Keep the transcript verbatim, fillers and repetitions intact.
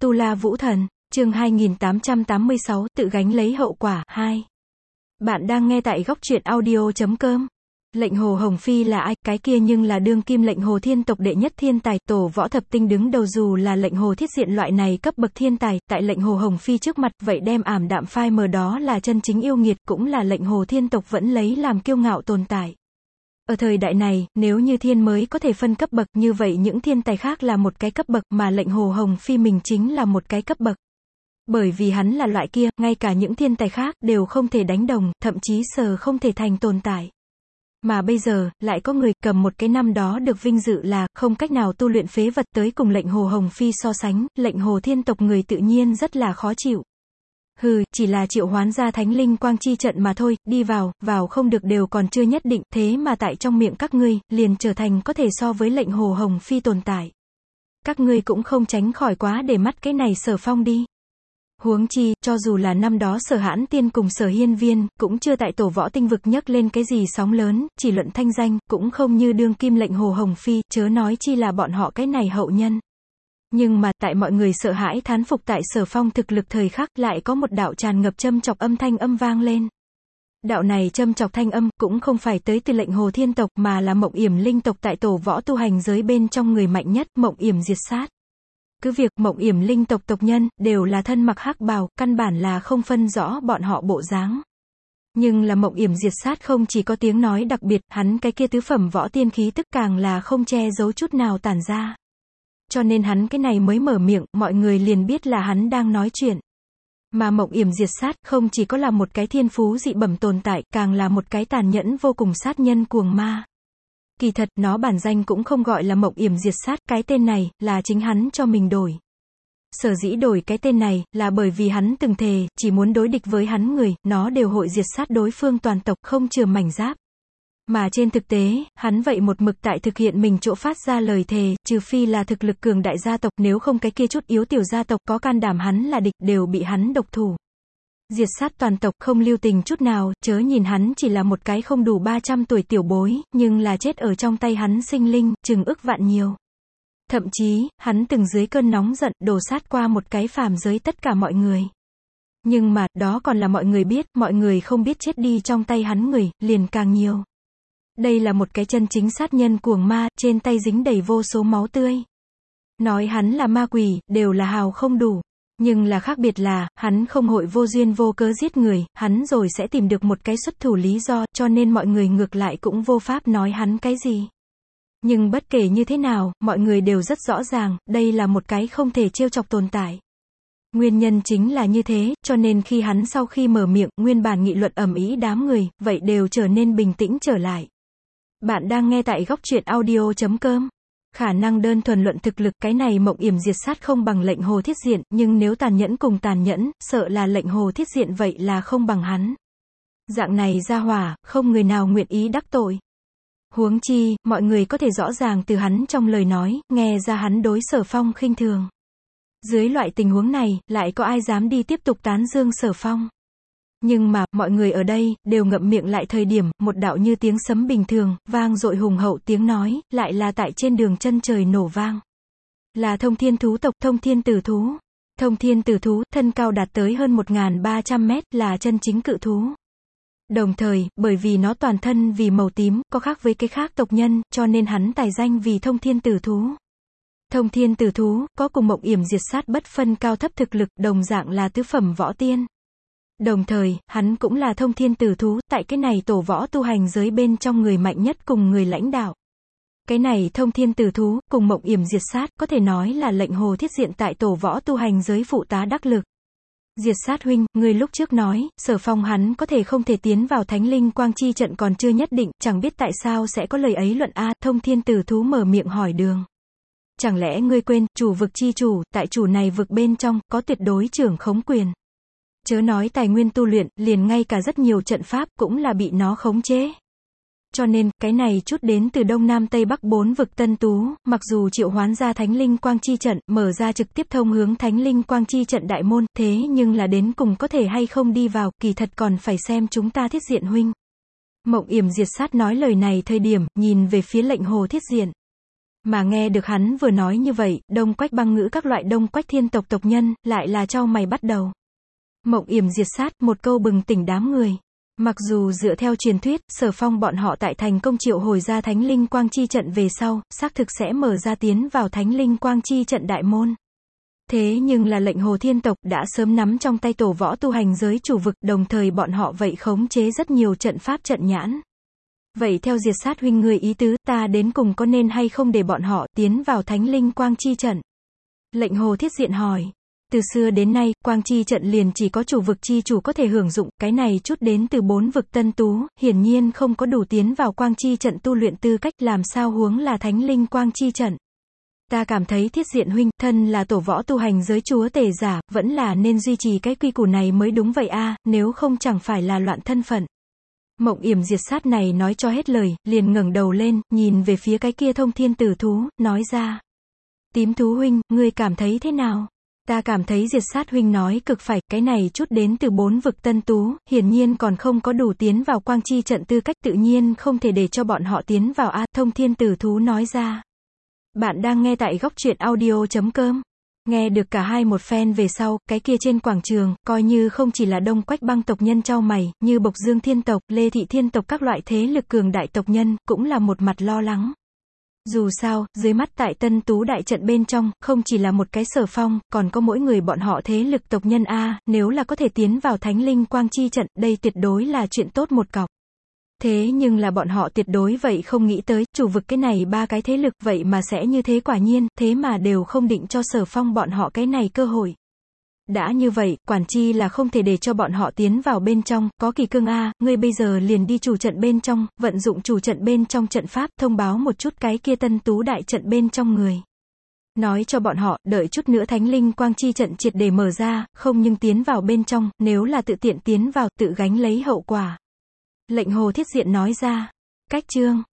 Tu La Vũ Thần, chương hai nghìn tám trăm tám mươi sáu, tự gánh lấy hậu quả, hai. Bạn đang nghe tại góc truyện audio chấm com. Lệnh Hồ Hồng Phi là ai? Cái kia nhưng là đương kim lệnh Hồ thiên tộc đệ nhất thiên tài, tổ võ thập tinh đứng đầu, dù là lệnh Hồ thiết diện loại này cấp bậc thiên tài, tại lệnh Hồ Hồng Phi trước mặt, vậy đem ảm đạm phai mờ đó là chân chính yêu nghiệt, cũng là lệnh Hồ thiên tộc vẫn lấy làm kiêu ngạo tồn tại. Ở thời đại này, nếu như thiên mới có thể phân cấp bậc, như vậy những thiên tài khác là một cái cấp bậc, mà lệnh Hồ Hồng Phi mình chính là một cái cấp bậc. Bởi vì hắn là loại kia, ngay cả những thiên tài khác đều không thể đánh đồng, thậm chí sờ không thể thành tồn tại. Mà bây giờ, lại có người cầm một cái năm đó được vinh dự là không cách nào tu luyện phế vật tới cùng lệnh Hồ Hồng Phi so sánh, lệnh Hồ thiên tộc người tự nhiên rất là khó chịu. Hừ, chỉ là triệu hoán ra thánh linh quang chi trận mà thôi, đi vào, vào không được đều còn chưa nhất định, thế mà tại trong miệng các ngươi, liền trở thành có thể so với lệnh Hồ Hồng Phi tồn tại. Các ngươi cũng không tránh khỏi quá để mắt cái này Sở Phong đi. Huống chi, cho dù là năm đó Sở Hãn Tiên cùng Sở Hiên Viên, cũng chưa tại tổ võ tinh vực nhấc lên cái gì sóng lớn, chỉ luận thanh danh, cũng không như đương kim lệnh Hồ Hồng Phi, chớ nói chi là bọn họ cái này hậu nhân. Nhưng mà, tại mọi người sợ hãi thán phục tại Sở Phong thực lực thời khắc, lại có một đạo tràn ngập châm chọc âm thanh âm vang lên. Đạo này châm chọc thanh âm, cũng không phải tới từ lệnh Hồ thiên tộc, mà là Mộng Yểm linh tộc tại tổ võ tu hành giới bên trong người mạnh nhất, Mộng Yểm diệt sát. Cứ việc Mộng Yểm linh tộc tộc nhân, đều là thân mặc hắc bào, căn bản là không phân rõ bọn họ bộ dáng. Nhưng là Mộng Yểm diệt sát không chỉ có tiếng nói đặc biệt, hắn cái kia tứ phẩm võ tiên khí tức càng là không che giấu chút nào tản ra. Cho nên hắn cái này mới mở miệng, mọi người liền biết là hắn đang nói chuyện. Mà Mộng Yểm diệt sát không chỉ có là một cái thiên phú dị bẩm tồn tại, càng là một cái tàn nhẫn vô cùng sát nhân cuồng ma. Kỳ thật, nó bản danh cũng không gọi là Mộng Yểm diệt sát, cái tên này, là chính hắn cho mình đổi. Sở dĩ đổi cái tên này, là bởi vì hắn từng thề, chỉ muốn đối địch với hắn người, nó đều hội diệt sát đối phương toàn tộc, không chừa mảnh giáp. Mà trên thực tế, hắn vậy một mực tại thực hiện mình chỗ phát ra lời thề, trừ phi là thực lực cường đại gia tộc, nếu không cái kia chút yếu tiểu gia tộc có can đảm hắn là địch, đều bị hắn độc thủ. Diệt sát toàn tộc, không lưu tình chút nào, chớ nhìn hắn chỉ là một cái không đủ ba trăm tuổi tiểu bối, nhưng là chết ở trong tay hắn sinh linh, chừng ức vạn nhiều. Thậm chí, hắn từng dưới cơn nóng giận, đổ sát qua một cái phàm giới tất cả mọi người. Nhưng mà, đó còn là mọi người biết, mọi người không biết chết đi trong tay hắn người, liền càng nhiều. Đây là một cái chân chính sát nhân cuồng ma, trên tay dính đầy vô số máu tươi. Nói hắn là ma quỷ, đều là hào không đủ. Nhưng là khác biệt là, hắn không hội vô duyên vô cớ giết người, hắn rồi sẽ tìm được một cái xuất thủ lý do, cho nên mọi người ngược lại cũng vô pháp nói hắn cái gì. Nhưng bất kể như thế nào, mọi người đều rất rõ ràng, đây là một cái không thể trêu chọc tồn tại. Nguyên nhân chính là như thế, cho nên khi hắn sau khi mở miệng, nguyên bản nghị luận ầm ĩ đám người, vậy đều trở nên bình tĩnh trở lại. Bạn đang nghe tại góc truyện audio chấm com. Khả năng đơn thuần luận thực lực, cái này Mộng Yểm diệt sát không bằng lệnh Hồ thiết diện, nhưng nếu tàn nhẫn cùng tàn nhẫn, sợ là lệnh Hồ thiết diện vậy là không bằng hắn. Dạng này ra hỏa, không người nào nguyện ý đắc tội. Huống chi, mọi người có thể rõ ràng từ hắn trong lời nói, nghe ra hắn đối Sở Phong khinh thường. Dưới loại tình huống này, lại có ai dám đi tiếp tục tán dương Sở Phong. Nhưng mà, mọi người ở đây, đều ngậm miệng lại thời điểm, một đạo như tiếng sấm bình thường, vang dội hùng hậu tiếng nói, lại là tại trên đường chân trời nổ vang. Là Thông Thiên thú tộc, Thông Thiên tử thú. Thông Thiên tử thú, thân cao đạt tới hơn một nghìn ba trăm mét, là chân chính cự thú. Đồng thời, bởi vì nó toàn thân vì màu tím, có khác với cái khác tộc nhân, cho nên hắn tài danh vì Thông Thiên tử thú. Thông Thiên tử thú, có cùng Mộng Yểm diệt sát bất phân cao thấp thực lực, đồng dạng là tứ phẩm võ tiên. Đồng thời, hắn cũng là Thông Thiên tử thú, tại cái này tổ võ tu hành giới bên trong người mạnh nhất cùng người lãnh đạo. Cái này Thông Thiên tử thú, cùng Mộng Yểm diệt sát, có thể nói là lệnh Hồ thiết diện tại tổ võ tu hành giới phụ tá đắc lực. Diệt sát huynh, người lúc trước nói, Sở Phong hắn có thể không thể tiến vào thánh linh quang chi trận còn chưa nhất định, chẳng biết tại sao sẽ có lời ấy luận a. Thông Thiên tử thú mở miệng hỏi đường. Chẳng lẽ ngươi quên, chủ vực chi chủ, tại chủ này vực bên trong, có tuyệt đối trưởng khống quyền. Chớ nói tài nguyên tu luyện, liền ngay cả rất nhiều trận pháp, cũng là bị nó khống chế. Cho nên, cái này chút đến từ Đông Nam Tây Bắc bốn vực tân tú, mặc dù triệu hoán ra thánh linh quang chi trận, mở ra trực tiếp thông hướng thánh linh quang chi trận đại môn, thế nhưng là đến cùng có thể hay không đi vào, kỳ thật còn phải xem chúng ta thiết diện huynh. Mộng Yểm diệt sát nói lời này thời điểm, nhìn về phía lệnh Hồ thiết diện. Mà nghe được hắn vừa nói như vậy, Đông Quách Băng Ngữ các loại Đông Quách thiên tộc tộc nhân, lại là chau mày bắt đầu. Mộng yểm diệt sát, một câu bừng tỉnh đám người. Mặc dù dựa theo truyền thuyết, Sở Phong bọn họ tại thành công triệu hồi ra Thánh Linh Quang Chi trận về sau, xác thực sẽ mở ra tiến vào Thánh Linh Quang Chi trận đại môn. Thế nhưng là lệnh Hồ Thiên tộc đã sớm nắm trong tay tổ võ tu hành giới chủ vực, đồng thời bọn họ vậy khống chế rất nhiều trận pháp trận nhãn. Vậy theo diệt sát huynh người ý tứ, ta đến cùng có nên hay không để bọn họ tiến vào Thánh Linh Quang Chi trận? Lệnh Hồ Thiết Diện hỏi. Từ xưa đến nay, Quang Chi trận liền chỉ có chủ vực chi chủ có thể hưởng dụng, cái này chút đến từ bốn vực tân tú, hiển nhiên không có đủ tiến vào Quang Chi trận tu luyện tư cách, làm sao huống là Thánh Linh Quang Chi trận. Ta cảm thấy Thiết Diện huynh, thân là tổ võ tu hành giới chúa tể giả, vẫn là nên duy trì cái quy củ này mới đúng vậy a, nếu không chẳng phải là loạn thân phận. Mộng yểm diệt sát này nói cho hết lời, liền ngẩng đầu lên, nhìn về phía cái kia thông thiên tử thú, nói ra. Tím thú huynh, ngươi cảm thấy thế nào? Ta cảm thấy diệt sát huynh nói cực phải, cái này chút đến từ bốn vực tân tú, hiển nhiên còn không có đủ tiến vào Quang Chi trận tư cách, tự nhiên không thể để cho bọn họ tiến vào a, thông thiên tử thú nói ra. Bạn đang nghe tại góc truyện audio chấm com. Nghe được cả hai một phen về sau, cái kia trên quảng trường, coi như không chỉ là Đông Quách Băng tộc nhân chau mày, như Bộc Dương thiên tộc, Lê Thị thiên tộc các loại thế lực cường đại tộc nhân, cũng là một mặt lo lắng. Dù sao, dưới mắt tại Tân Tú đại trận bên trong, không chỉ là một cái Sở Phong, còn có mỗi người bọn họ thế lực tộc nhân a, nếu là có thể tiến vào Thánh Linh Quang Chi trận, đây tuyệt đối là chuyện tốt một cọc. Thế nhưng là bọn họ tuyệt đối vậy không nghĩ tới, chủ vực cái này ba cái thế lực vậy mà sẽ như thế, quả nhiên, thế mà đều không định cho Sở Phong bọn họ cái này cơ hội. Đã như vậy, quản chi là không thể để cho bọn họ tiến vào bên trong, có Kỳ Cương a, ngươi bây giờ liền đi chủ trận bên trong, vận dụng chủ trận bên trong trận pháp, thông báo một chút cái kia Tân Tú đại trận bên trong người. Nói cho bọn họ, đợi chút nữa Thánh Linh Quang Chi trận triệt để mở ra, không nhưng tiến vào bên trong, nếu là tự tiện tiến vào, tự gánh lấy hậu quả. Lệnh Hồ Thiết Diện nói ra. Cách chương